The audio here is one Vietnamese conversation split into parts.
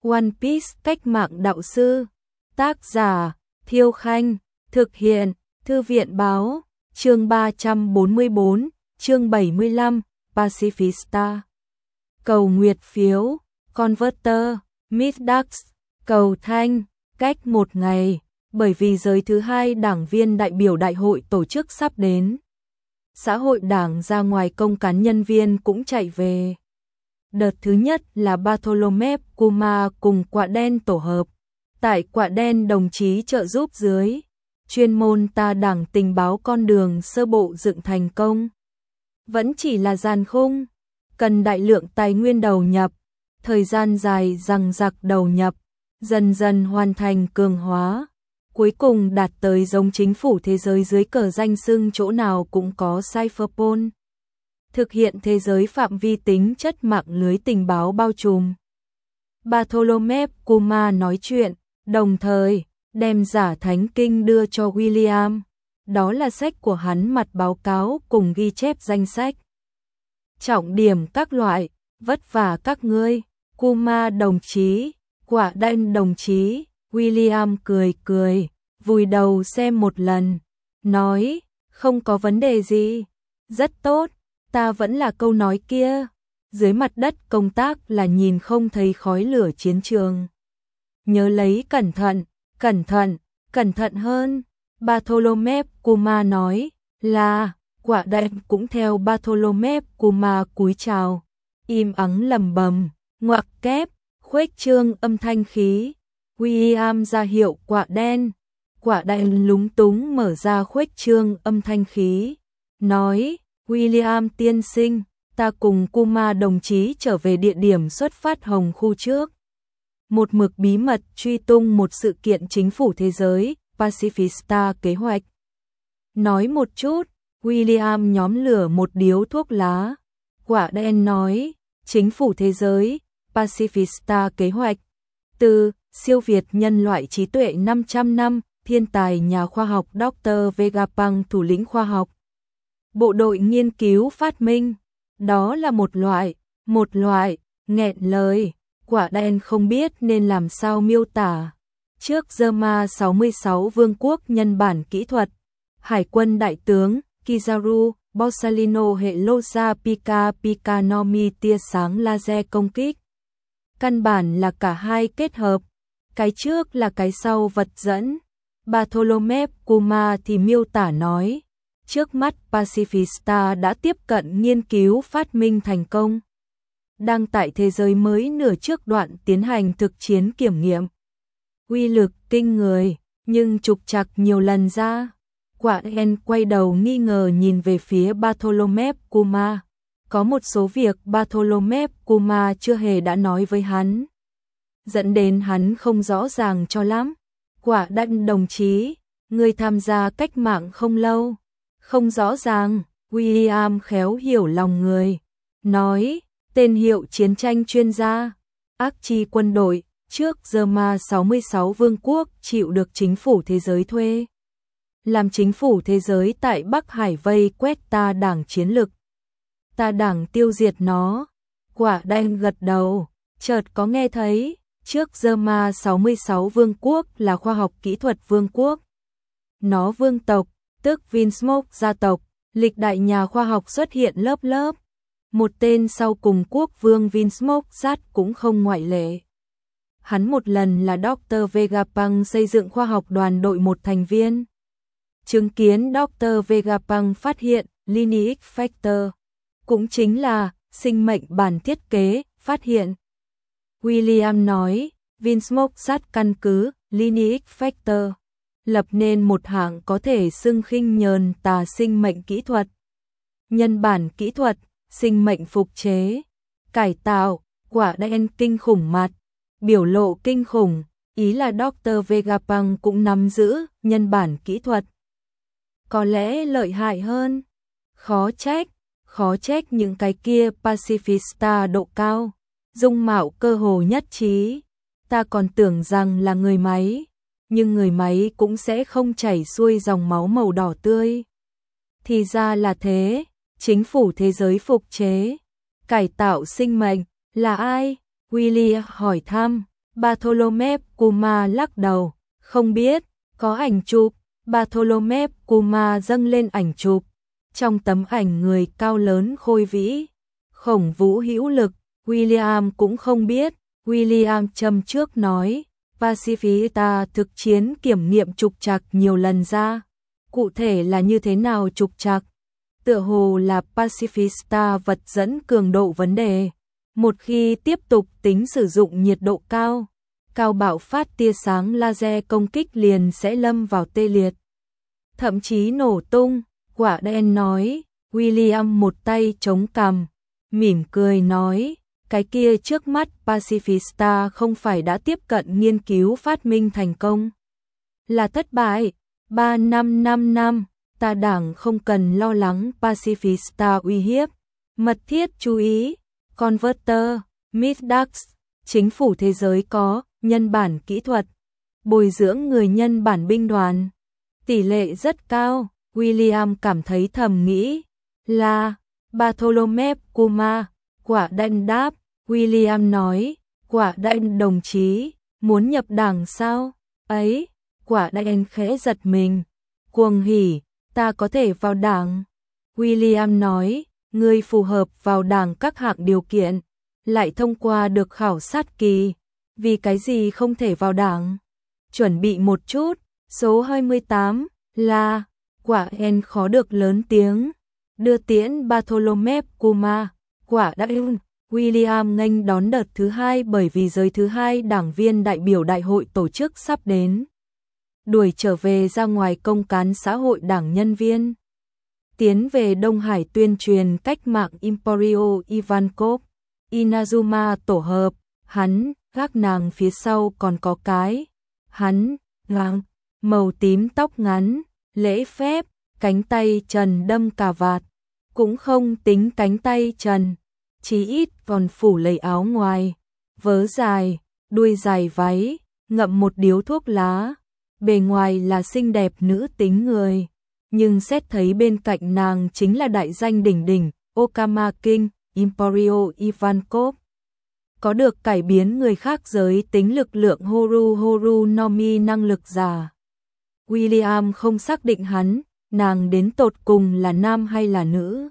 One Piece cách mạng đạo sư. Tác giả Thiêu Khanh. Thực hiện Thư viện Báo. Chương 344, chương 75, Pacifista. Cầu nguyệt phiếu, Converter, Middax, cầu thanh, cách 1 ngày, bởi vì giới thứ 2 đảng viên đại biểu đại hội tổ chức sắp đến. Xã hội đảng ra ngoài công cán nhân viên cũng chạy về. Đợt thứ nhất là Bartholomew Kuma cùng Quạ Đen tổ hợp. Tại Quạ Đen đồng chí trợ giúp dưới. Chuyên môn ta đảng tình báo con đường sơ bộ dựng thành công. Vẫn chỉ là giàn khung. Cần đại lượng tài nguyên đầu nhập. Thời gian dài dằng dặc đầu nhập. Dần dần hoàn thành cường hóa. Cuối cùng đạt tới giống chính phủ thế giới dưới cờ danh xưng chỗ nào cũng có Cypherpol. Thực hiện thế giới phạm vi tính chất mạng lưới tình báo bao trùm. Bartholomew Kuma nói chuyện, đồng thời đem giả thánh kinh đưa cho William. Đó là sách của hắn, mặt báo cáo cùng ghi chép danh sách. Trọng điểm các loại, vất vả các ngươi, Kuma đồng chí, Quạ Đen đồng chí. William cười cười, vùi đầu xem một lần, nói, không có vấn đề gì, rất tốt, ta vẫn là câu nói kia, dưới mặt đất công tác là nhìn không thấy khói lửa chiến trường. Nhớ lấy cẩn thận, cẩn thận, cẩn thận hơn. Bartholomew Kuma nói, là, Quạ Đen cũng theo Bartholomew Kuma cúi chào, im ắng lầm bầm, ngoặc kép, khuếch trương âm thanh khí. William ra hiệu Quạ Đen. Quạ Đen lúng túng mở ra khuếch trương âm thanh khí, nói, William tiên sinh, ta cùng Kuma đồng chí trở về địa điểm xuất phát Hồng khu trước. Một mực bí mật truy tung một sự kiện chính phủ thế giới, Pacifista kế hoạch. Nói một chút, William nhóm lửa một điếu thuốc lá. Quạ Đen nói, chính phủ thế giới, Pacifista kế hoạch. Từ siêu việt nhân loại trí tuệ 500 năm, thiên tài nhà khoa học Dr. Vegapunk thủ lĩnh khoa học. Bộ đội nghiên cứu phát minh, đó là một loại, nghẹn lời, Quạ Đen không biết nên làm sao miêu tả. Trước Zerma 66 vương quốc nhân bản kỹ thuật, Hải quân đại tướng Kizaru Borsalino hệ Loza Pika Pikanomi tia sáng laser công kích. Căn bản là cả hai kết hợp, cái trước là cái sau vật dẫn. Bartholomew Kuma thì miêu tả nói, trước mắt Pacifista đã tiếp cận nghiên cứu phát minh thành công. Đang tại thế giới mới nửa trước đoạn tiến hành thực chiến kiểm nghiệm. Uy lực kinh người, nhưng trục trặc nhiều lần ra. Quạ Đen quay đầu nghi ngờ nhìn về phía Bartholomew Kuma. Có một số việc Bartholomew Kuma chưa hề đã nói với hắn, dẫn đến hắn không rõ ràng cho lắm. Quạ Đen đồng chí, người tham gia cách mạng không lâu, không rõ ràng. William khéo hiểu lòng người, nói, tên hiệu chiến tranh chuyên gia, ác chi quân đội, trước Zerma 66 vương quốc chịu được chính phủ thế giới thuê. Làm chính phủ thế giới tại Bắc Hải vây quét ta đảng chiến lực. Ta đảng tiêu diệt nó. Quạ Đen gật đầu, chợt có nghe thấy, trước Zerma 66 vương quốc là khoa học kỹ thuật vương quốc. Nó vương tộc, tức Vinsmoke gia tộc, lịch đại nhà khoa học xuất hiện lớp lớp. Một tên sau cùng quốc vương Vinsmoke sát cũng không ngoại lệ. Hắn một lần là Dr. Vegapunk xây dựng khoa học đoàn đội một thành viên. Chứng kiến Dr. Vegapunk phát hiện Lineage Factor, cũng chính là sinh mệnh bản thiết kế, phát hiện. William nói, Vinsmoke sát căn cứ Lineage Factor, lập nên một hạng có thể xưng khinh nhờn tà sinh mệnh kỹ thuật. Nhân bản kỹ thuật, sinh mệnh phục chế, cải tạo. Quạ Đen kinh khủng mặt, biểu lộ kinh khủng, ý là Dr. Vegapunk cũng nắm giữ nhân bản kỹ thuật. Có lẽ lợi hại hơn. Khó trách những cái kia Pacifista độ cao, dung mạo cơ hồ nhất trí. Ta còn tưởng rằng là người máy, nhưng người máy cũng sẽ không chảy xuôi dòng máu màu đỏ tươi. Thì ra là thế, chính phủ thế giới phục chế, cải tạo sinh mệnh, là ai? William hỏi thăm, Bartholomew Kuma lắc đầu, không biết, có ảnh chụp. Bartholomew Kuma dâng lên ảnh chụp. Trong tấm ảnh người cao lớn khôi vĩ, khổng vũ hữu lực. William cũng không biết. William châm trước nói, Pacifista thực chiến kiểm nghiệm trục trặc nhiều lần ra. Cụ thể là như thế nào trục trặc? Tựa hồ là Pacifista vật dẫn cường độ vấn đề. Một khi tiếp tục tính sử dụng nhiệt độ cao, cao bạo phát tia sáng laser công kích liền sẽ lâm vào tê liệt. Thậm chí nổ tung, Quả Đen nói. William một tay chống cằm, mỉm cười nói, cái kia trước mắt Pacifista không phải đã tiếp cận nghiên cứu phát minh thành công. Là thất bại. 3-5 năm, ta đảng không cần lo lắng Pacifista uy hiếp. Mật thiết chú ý, Converter, Midax, chính phủ thế giới có nhân bản kỹ thuật, bồi dưỡng người nhân bản binh đoàn. Tỷ lệ rất cao. William cảm thấy thầm nghĩ, là Bartholomew Kuma. Quả Đen đáp. William nói, Quả Đen đồng chí, muốn nhập đảng sao? Ấy, Quả Đen khẽ giật mình, cuồng hỉ, ta có thể vào đảng. William nói, ngươi phù hợp vào đảng các hạng điều kiện, lại thông qua được khảo sát kỳ, vì cái gì không thể vào đảng? Chuẩn bị một chút. Số 28 là Quả Đen khó được lớn tiếng, đưa tiễn Bartholomew Kuma. Quả Đen. William nghênh đón đợt thứ hai bởi vì giới thứ hai đảng viên đại biểu đại hội tổ chức sắp đến. Đuổi trở về ra ngoài công cán xã hội đảng nhân viên. Tiến về Đông Hải tuyên truyền cách mạng Emporio Ivankov, Inazuma tổ hợp, hắn, gác nàng phía sau còn có cái. Hắn, ngang, màu tím tóc ngắn, lễ phép, cánh tay trần đâm cà vạt. Cũng không tính cánh tay trần, chí ít còn phủ lấy áo ngoài, vớ dài, đuôi dài váy, ngậm một điếu thuốc lá. Bề ngoài là xinh đẹp nữ tính người, nhưng xét thấy bên cạnh nàng chính là đại danh đỉnh đỉnh, Okama King, Emporio Ivankov. Có được cải biến người khác giới tính lực lượng Horu Horu Nomi năng lực giả. William không xác định nàng đến tột cùng là nam hay là nữ.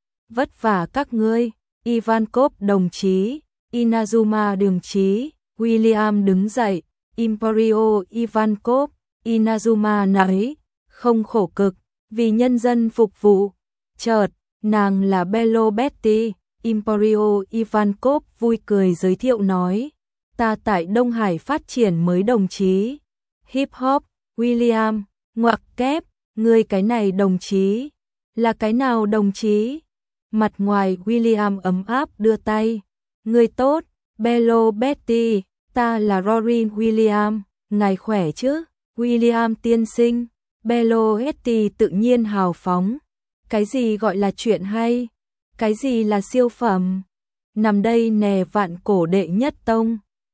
Vất vả các ngươi, Ivankov đồng chí, Inazuma đồng chí. William đứng dậy, Emporio Ivankov, Inazuma nói, không khổ cực, vì nhân dân phục vụ. Chợt, nàng là Bello Betty. Emporio Ivankov vui cười giới thiệu nói, ta tại Đông Hải phát triển mới đồng chí. Hip hop. William, ngoặc kép, ngươi cái này đồng chí, là cái nào đồng chí? Mặt ngoài William ấm áp đưa tay, ngươi tốt, Bello Betty, ta là Rory William, ngài khỏe chứ? William tiên sinh. Bello Betty tự nhiên hào phóng, cái gì gọi là chuyện hay? Cái gì là siêu phẩm? Nằm đây nè vạn cổ đệ nhất tông.